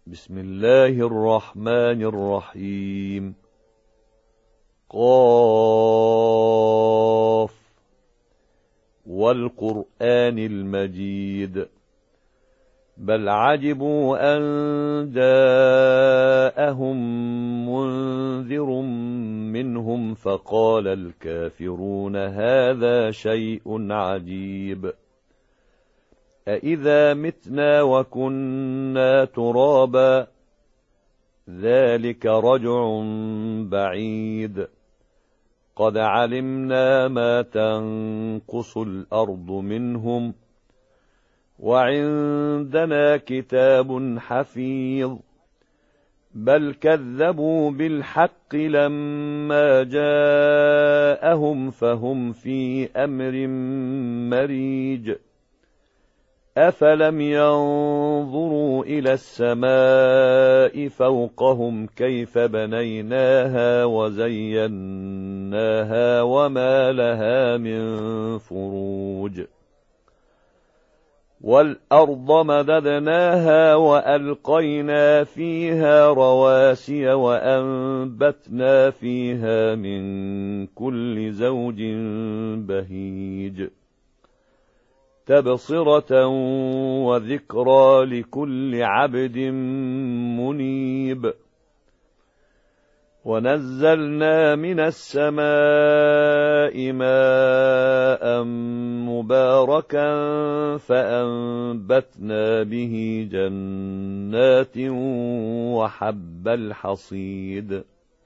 بسم الله الرحمن الرحيم. قاف والقرآن المجيد بل عجبوا أن جاءهم منذر منهم فقال الكافرون هذا شيء عجيب أإذا متنا وكنا ترابا ذلك رجع بعيد قد علمنا ما تنقص الأرض منهم وعندنا كتاب حفيظ بل كذبوا بالحق لما جاءهم فهم في أمر مريج أفلم ينظروا إلى السماء فوقهم كيف بنيناها وزيناها وما لها من فروج والأرض مددناها وألقينا فيها رواسي وأنبتنا فيها من كل زوج بهيج تبصرة وذكرى لكل عبد منيب ونزلنا من السماء ماء مباركا فأنبتنا به جنات وحب الحصيد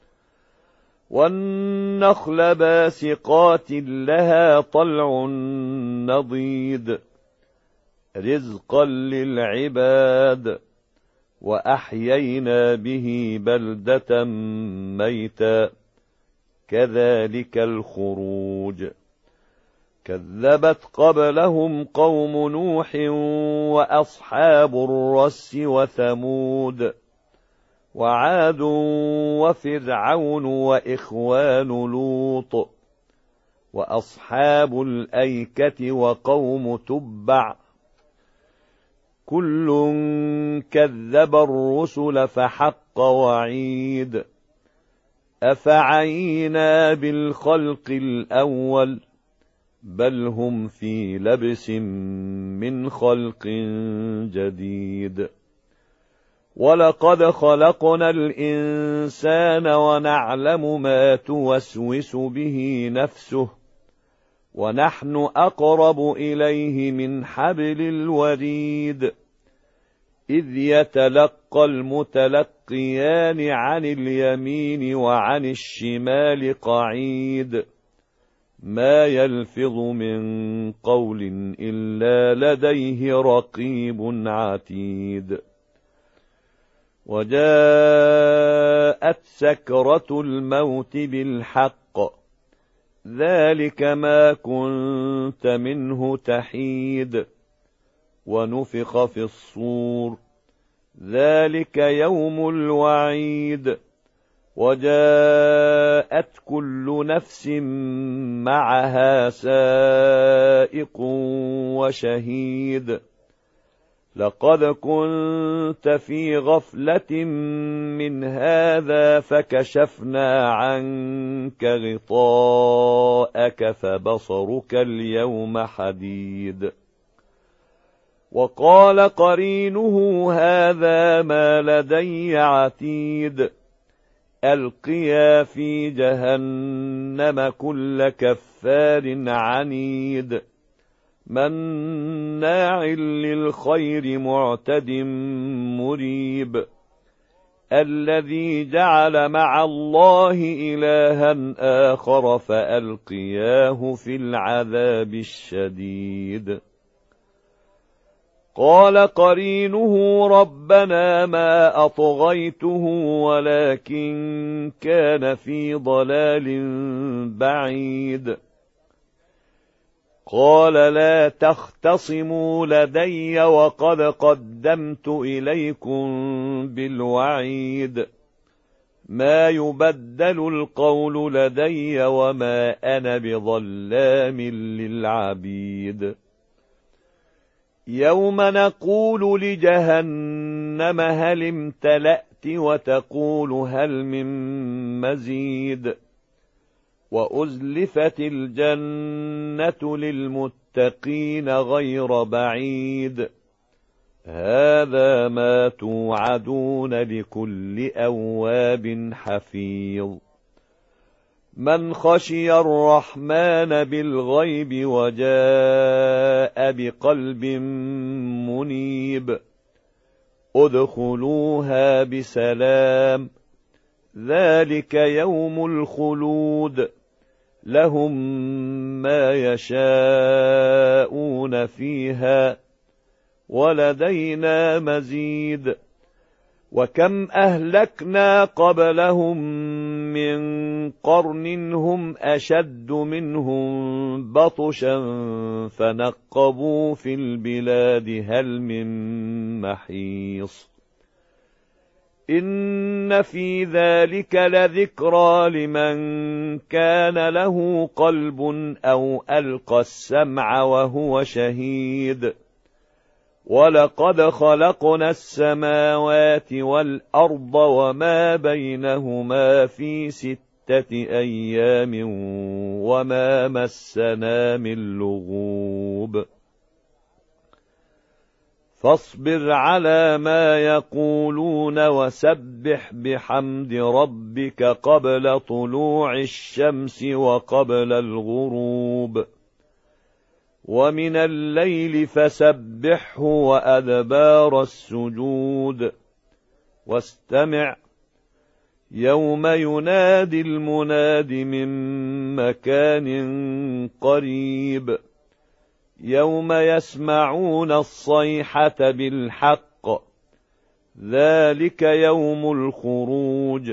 والنخل باسقات لها طلع نضيد رزقا للعباد وأحيينا به بلدة ميتا كذلك الخروج كذبت قبلهم قوم نوح وأصحاب الرس وثمود وعاد وفرعون وإخوان لوط وأصحاب الأيكة وقوم تبع كل كذب الرسل فحق وعيد أفعينا بالخلق الأول بل هم في لبس من خلق جديد ولقد خلقنا الإنسان ونعلم ما توسوس به نفسه ونحن أقرب إليه من حبل الوريد إذ يتلقى المتلقيان عن اليمين وعن الشمال قعيد ما يلفظ من قول إلا لديه رقيب عتيد وجاءت سكرة الموت بالحق ذلك ما كنت منه تحيد ونفخ في الصور ذلك يوم الوعيد وجاءت كل نفس معها سائق وشهيد لقد كنت في غفلة من هذا فكشفنا عنك غطاءك فبصرك اليوم حديد وقال قرينه هذا ما لدي عتيد ألقيا في جهنم كل كفار عنيد مناع للخير معتد مريب الذي جعل مع الله إلها آخر فألقياه في العذاب الشديد قال قرينه ربنا ما أطغيته ولكن كان في ضلال بعيد قال لا تختصموا لدي وقد قدمت إليكم بالوعيد ما يبدل القول لدي وما أنا بظلام للعبيد يوم نقول لجهنم جهنم هل امتلأت وتقول هل من مزيد وأزلفت الجنة للمتقين غير بعيد هذا ما توعدون لكل أواب حفيظ من خشي الرحمن بالغيب وجاء بقلب منيب ادخلوها بسلام ذلك يوم الخلود لهم ما يشاءون فيها ولدينا مزيد وكم أهلكنا قبلهم من قرن هم أشد منهم بطشا فنقبوا في البلاد هل من محيص إن في ذلك لذكرى لمن كان له قلب أو ألقى السمع وهو شهيد ولقد خلقنا السماوات والأرض وما بينهما في 6 أيام وما مسنا من لغوب فاصبر على ما يقولون وسبح بحمد ربك قبل طلوع الشمس وقبل الغروب ومن الليل فسبحه وأدبار السجود واستمع يوم ينادي المناد من مكان قريب يوم يسمعون الصيحة بالحق ذلك يوم الخروج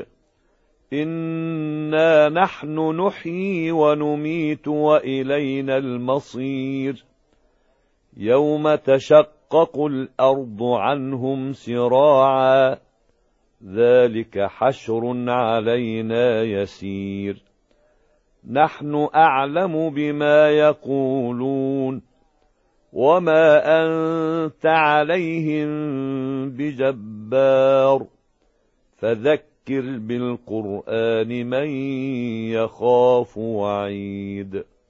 إنا نحن نحيي ونميت وإلينا المصير يوم تشقق الأرض عنهم سراعا ذلك حشر علينا يسير نحن أعلم بما يقولون وما أنت عليهم بجبار فذكر بالقرآن من يخاف وعيد